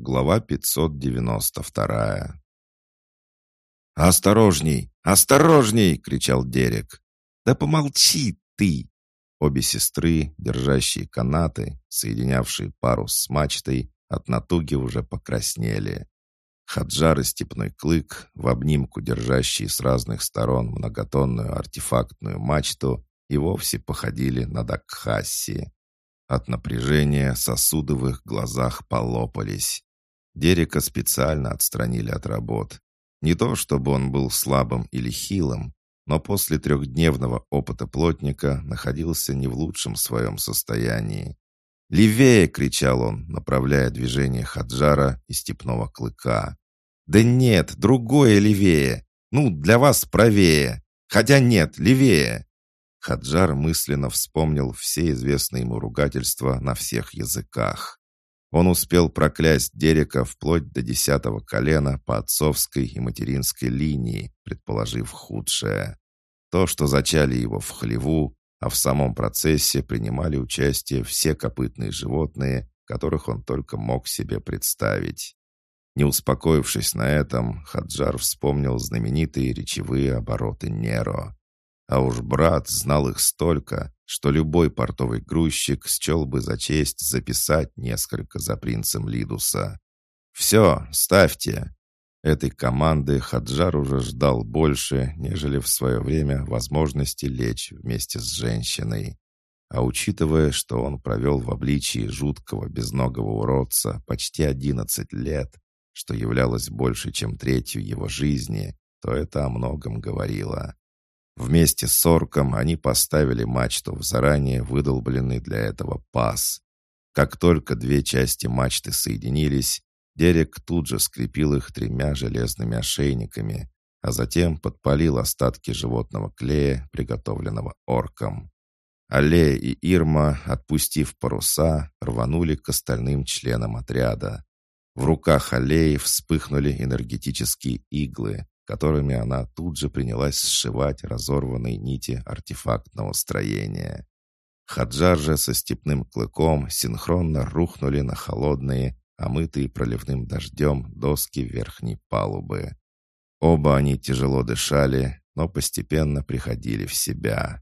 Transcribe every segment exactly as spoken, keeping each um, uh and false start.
Глава пятьсот девяносто вторая. «Осторожней! Осторожней!» — кричал Дерек. «Да помолчи ты!» Обе сестры, держащие канаты, соединявшие парус с мачтой, от натуги уже покраснели. Хаджар и Степной Клык, в обнимку держащие с разных сторон многотонную артефактную мачту, и вовсе походили на Дакхасси. От напряжения сосуды в их глазах полопались. Дерека специально отстранили от работ. Не то, чтобы он был слабым или хилым, но после трехдневного опыта плотника находился не в лучшем своем состоянии. «Левее!» — кричал он, направляя движение Хаджара и Степного Клыка. «Да нет, другое левее! Ну, для вас правее! Хотя нет, левее!» Хаджар мысленно вспомнил все известные ему ругательства на всех языках. Он успел проклясть Дерека вплоть до десятого колена по отцовской и материнской линии, предположив худшее. То, что зачали его в хлеву, а в самом процессе принимали участие все копытные животные, которых он только мог себе представить. Не успокоившись на этом, Хаджар вспомнил знаменитые речевые обороты Неро. А уж брат знал их столько, что любой портовый грузчик счел бы за честь записать несколько за принцем Лидуса. «Все, ставьте!» Этой команды Хаджар уже ждал больше, нежели в свое время возможности лечь вместе с женщиной. А учитывая, что он провел в обличии жуткого безногого уродца почти одиннадцать лет, что являлось больше, чем третью его жизни, то это о многом говорило. Вместе с орком они поставили мачту в заранее выдолбленный для этого паз. Как только две части мачты соединились, Дерек тут же скрепил их тремя железными ошейниками, а затем подпалил остатки животного клея, приготовленного орком. Аллея и Ирма, отпустив паруса, рванули к остальным членам отряда. В руках Аллеи вспыхнули энергетические иглы, которыми она тут же принялась сшивать разорванные нити артефактного строения. Хаджар же со Степным Клыком синхронно рухнули на холодные, омытые проливным дождем доски верхней палубы. Оба они тяжело дышали, но постепенно приходили в себя.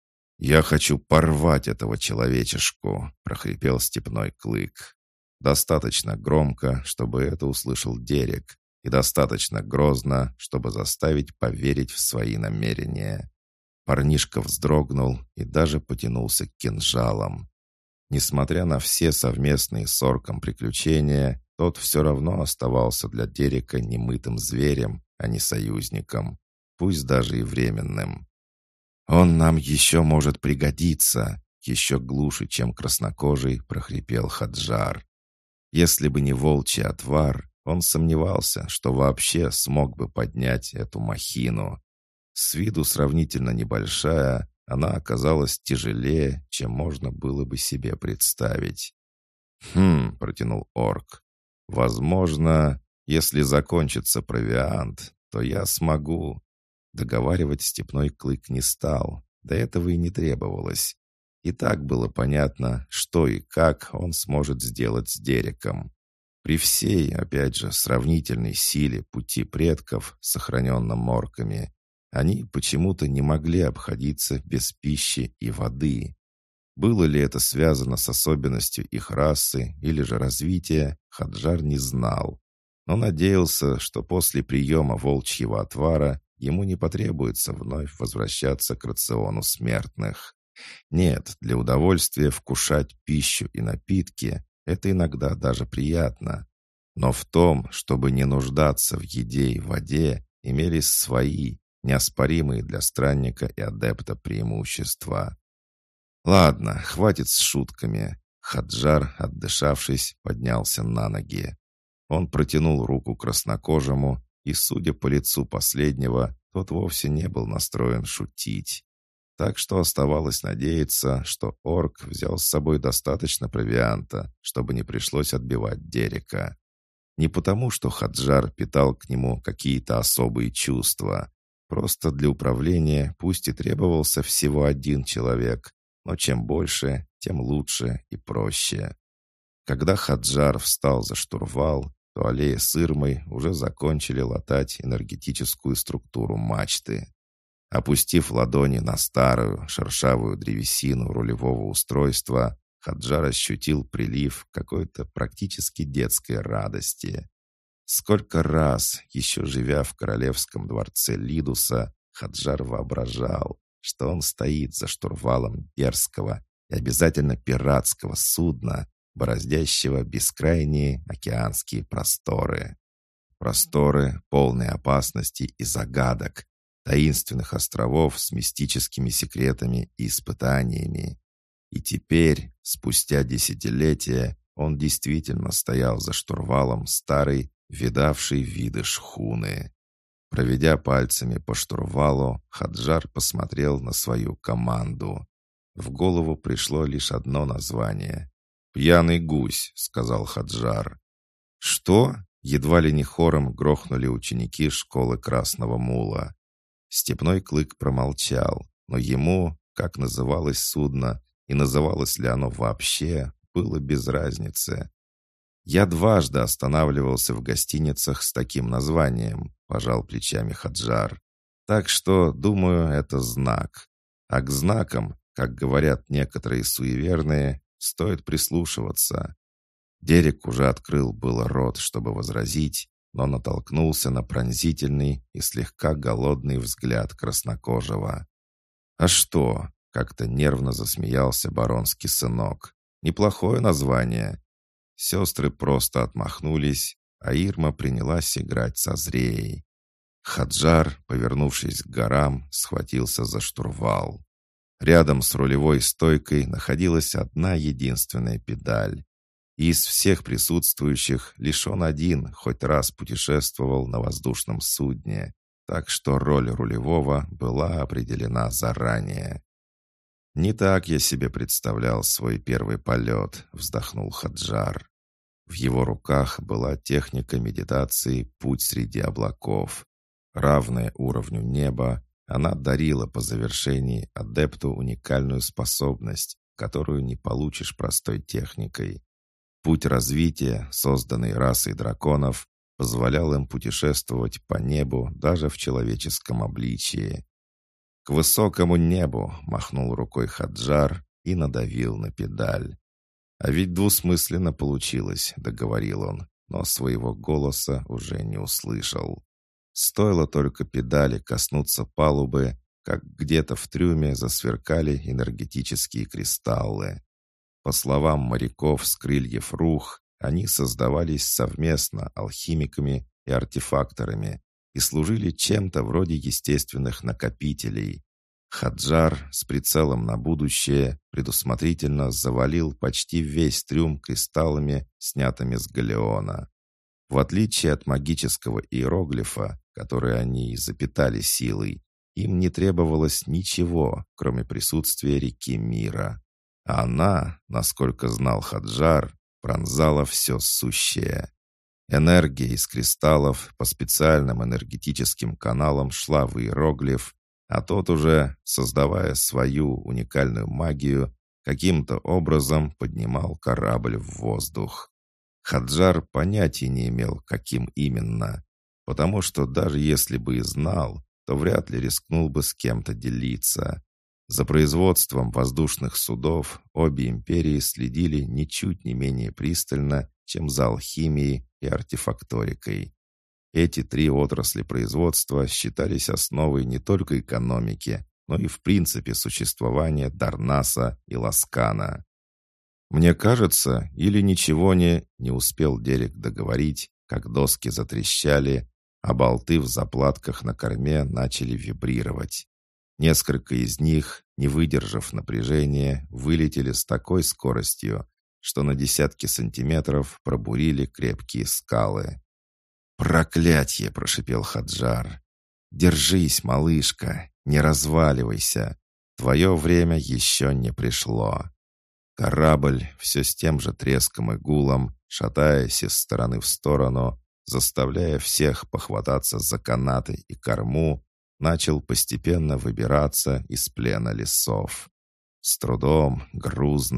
«Я хочу порвать этого человечешку», — прохрипел Степной Клык. Достаточно громко, чтобы это услышал Дерек, и достаточно грозно, чтобы заставить поверить в свои намерения. Парнишка вздрогнул и даже потянулся к кинжалам. Несмотря на все совместные с орком приключения, тот все равно оставался для Дерека немытым зверем, а не союзником, пусть даже и временным. «Он нам еще может пригодиться», — еще глуше, чем краснокожий, прохрипел Хаджар. Если бы не волчий отвар, он сомневался, что вообще смог бы поднять эту махину. С виду сравнительно небольшая, она оказалась тяжелее, чем можно было бы себе представить. «Хм», — протянул орк, — «возможно, если закончится провиант, то я смогу». Договаривать Степной Клык не стал, до этого и не требовалось. И так было понятно, что и как он сможет сделать с Дереком. При всей, опять же, сравнительной силе пути предков, сохраненном орками, они почему-то не могли обходиться без пищи и воды. Было ли это связано с особенностью их расы или же развития, Хаджар не знал. Но надеялся, что после приема волчьего отвара ему не потребуется вновь возвращаться к рациону смертных. Нет, для удовольствия вкушать пищу и напитки — это иногда даже приятно. Но в том, чтобы не нуждаться в еде и воде, имелись свои, неоспоримые для странника и адепта преимущества. «Ладно, хватит с шутками». Хаджар, отдышавшись, поднялся на ноги. Он протянул руку краснокожему, и, судя по лицу последнего, тот вовсе не был настроен шутить. Так что оставалось надеяться, что орк взял с собой достаточно провианта, чтобы не пришлось отбивать Дерека. Не потому, что Хаджар питал к нему какие-то особые чувства. Просто для управления пусть и требовался всего один человек, но чем больше, тем лучше и проще. Когда Хаджар встал за штурвал, то Алея с Ирмой уже закончили латать энергетическую структуру мачты. Опустив ладони на старую шершавую древесину рулевого устройства, Хаджар ощутил прилив какой-то практически детской радости. Сколько раз, еще живя в королевском дворце Лидуса, Хаджар воображал, что он стоит за штурвалом дерзкого и обязательно пиратского судна, бороздящего бескрайние океанские просторы. Просторы, полные опасностей и загадок, таинственных островов с мистическими секретами и испытаниями. И теперь, спустя десятилетия, он действительно стоял за штурвалом старой, видавшей виды шхуны. Проведя пальцами по штурвалу, Хаджар посмотрел на свою команду. В голову пришло лишь одно название. «Пьяный гусь», — сказал Хаджар. «Что?» — едва ли не хором грохнули ученики школы Красного Мула. Степной Клык промолчал, но ему, как называлось судно, и называлось ли оно вообще, было без разницы. «Я дважды останавливался в гостиницах с таким названием», — пожал плечами Хаджар. «Так что, думаю, это знак. А к знакам, как говорят некоторые суеверные, стоит прислушиваться». Дерек уже открыл было рот, чтобы возразить, но натолкнулся на пронзительный и слегка голодный взгляд краснокожего. «А что?» — как-то нервно засмеялся баронский сынок. «Неплохое название». Сестры просто отмахнулись, а Ирма принялась играть со зреей. Хаджар, повернувшись к горам, схватился за штурвал. Рядом с рулевой стойкой находилась одна единственная педаль. И из всех присутствующих лишь он один хоть раз путешествовал на воздушном судне, так что роль рулевого была определена заранее. «Не так я себе представлял свой первый полет», — вздохнул Хаджар. В его руках была техника медитации «Путь среди облаков». Равная уровню неба, она дарила по завершении адепту уникальную способность, которую не получишь простой техникой. Путь развития, созданный расой драконов, позволял им путешествовать по небу даже в человеческом обличии. «К высокому небу!» — махнул рукой Хаджар и надавил на педаль. «А ведь двусмысленно получилось», — договорил он, но своего голоса уже не услышал. Стоило только педали коснуться палубы, как где-то в трюме засверкали энергетические кристаллы. По словам моряков с крыльев Рух, они создавались совместно алхимиками и артефакторами и служили чем-то вроде естественных накопителей. Хаджар с прицелом на будущее предусмотрительно завалил почти весь трюм кристаллами, снятыми с галеона. В отличие от магического иероглифа, который они и запитали силой, им не требовалось ничего, кроме присутствия реки мира. А она, насколько знал Хаджар, пронзала все сущее. Энергия из кристаллов по специальным энергетическим каналам шла в иероглиф, а тот уже, создавая свою уникальную магию, каким-то образом поднимал корабль в воздух. Хаджар понятия не имел, каким именно, потому что даже если бы и знал, то вряд ли рискнул бы с кем-то делиться. За производством воздушных судов обе империи следили ничуть не менее пристально, чем за алхимией и артефакторикой. Эти три отрасли производства считались основой не только экономики, но и в принципе существования Дарнаса и Ласкана. «Мне кажется, или ничего не...» не успел Дерек договорить, как доски затрещали, а болты в заплатках на корме начали вибрировать. Несколько из них, не выдержав напряжения, вылетели с такой скоростью, что на десятки сантиметров пробурили крепкие скалы. «Проклятье!» — прошипел Хаджар. «Держись, малышка, не разваливайся. Твое время еще не пришло». Корабль все с тем же треском и гулом, шатаясь из стороны в сторону, заставляя всех похвататься за канаты и корму, начал постепенно выбираться из плена лесов. С трудом, грузно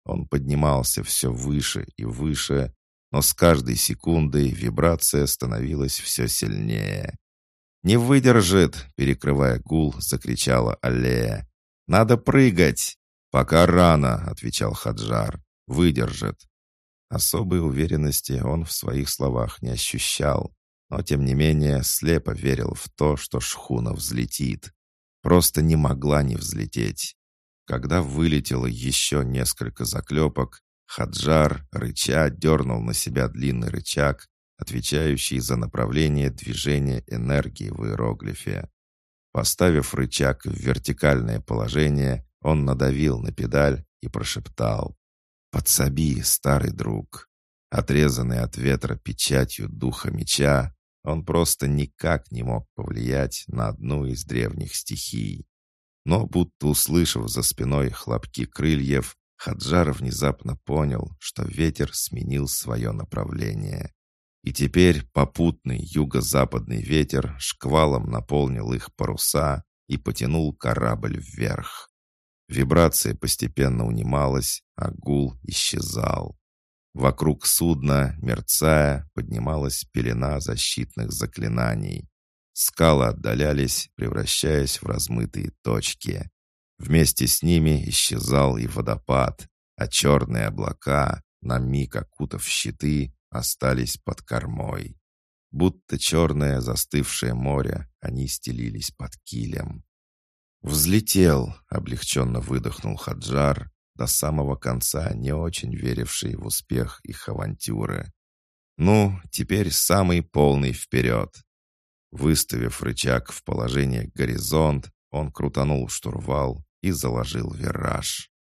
Он поднимался все выше и выше, но с каждой секундой вибрация становилась все сильнее. «Не выдержит!» — перекрывая гул, закричала Аллея. «Надо прыгать!» «Пока рано!» — отвечал Хаджар. «Выдержит!» Особой уверенности он в своих словах не ощущал, но, тем не менее, слепо верил в то, что шхуна взлетит. Просто не могла не взлететь. Когда вылетело еще несколько заклепок, Хаджар, рыча, дернул на себя длинный рычаг, отвечающий за направление движения энергии в иероглифе. Поставив рычаг в вертикальное положение, он надавил на педаль и прошептал: «Подсоби, старый друг». Отрезанный от ветра печатью духа меча, он просто никак не мог повлиять на одну из древних стихий. Но, будто услышав за спиной хлопки крыльев, Хаджар внезапно понял, что ветер сменил свое направление. И теперь попутный юго-западный ветер шквалом наполнил их паруса и потянул корабль вверх. Вибрация постепенно унималась, а гул исчезал. Вокруг судна, мерцая, поднималась пелена защитных заклинаний. Скалы отдалялись, превращаясь в размытые точки. Вместе с ними исчезал и водопад, а черные облака, на миг окутав щиты, остались под кормой. Будто черное застывшее море, они стелились под килем. «Взлетел!» — облегченно выдохнул Хаджар, до самого конца не очень веривший в успех их авантюры. «Ну, теперь самый полный вперед!» Выставив рычаг в положение горизонт, он крутанул штурвал и заложил вираж.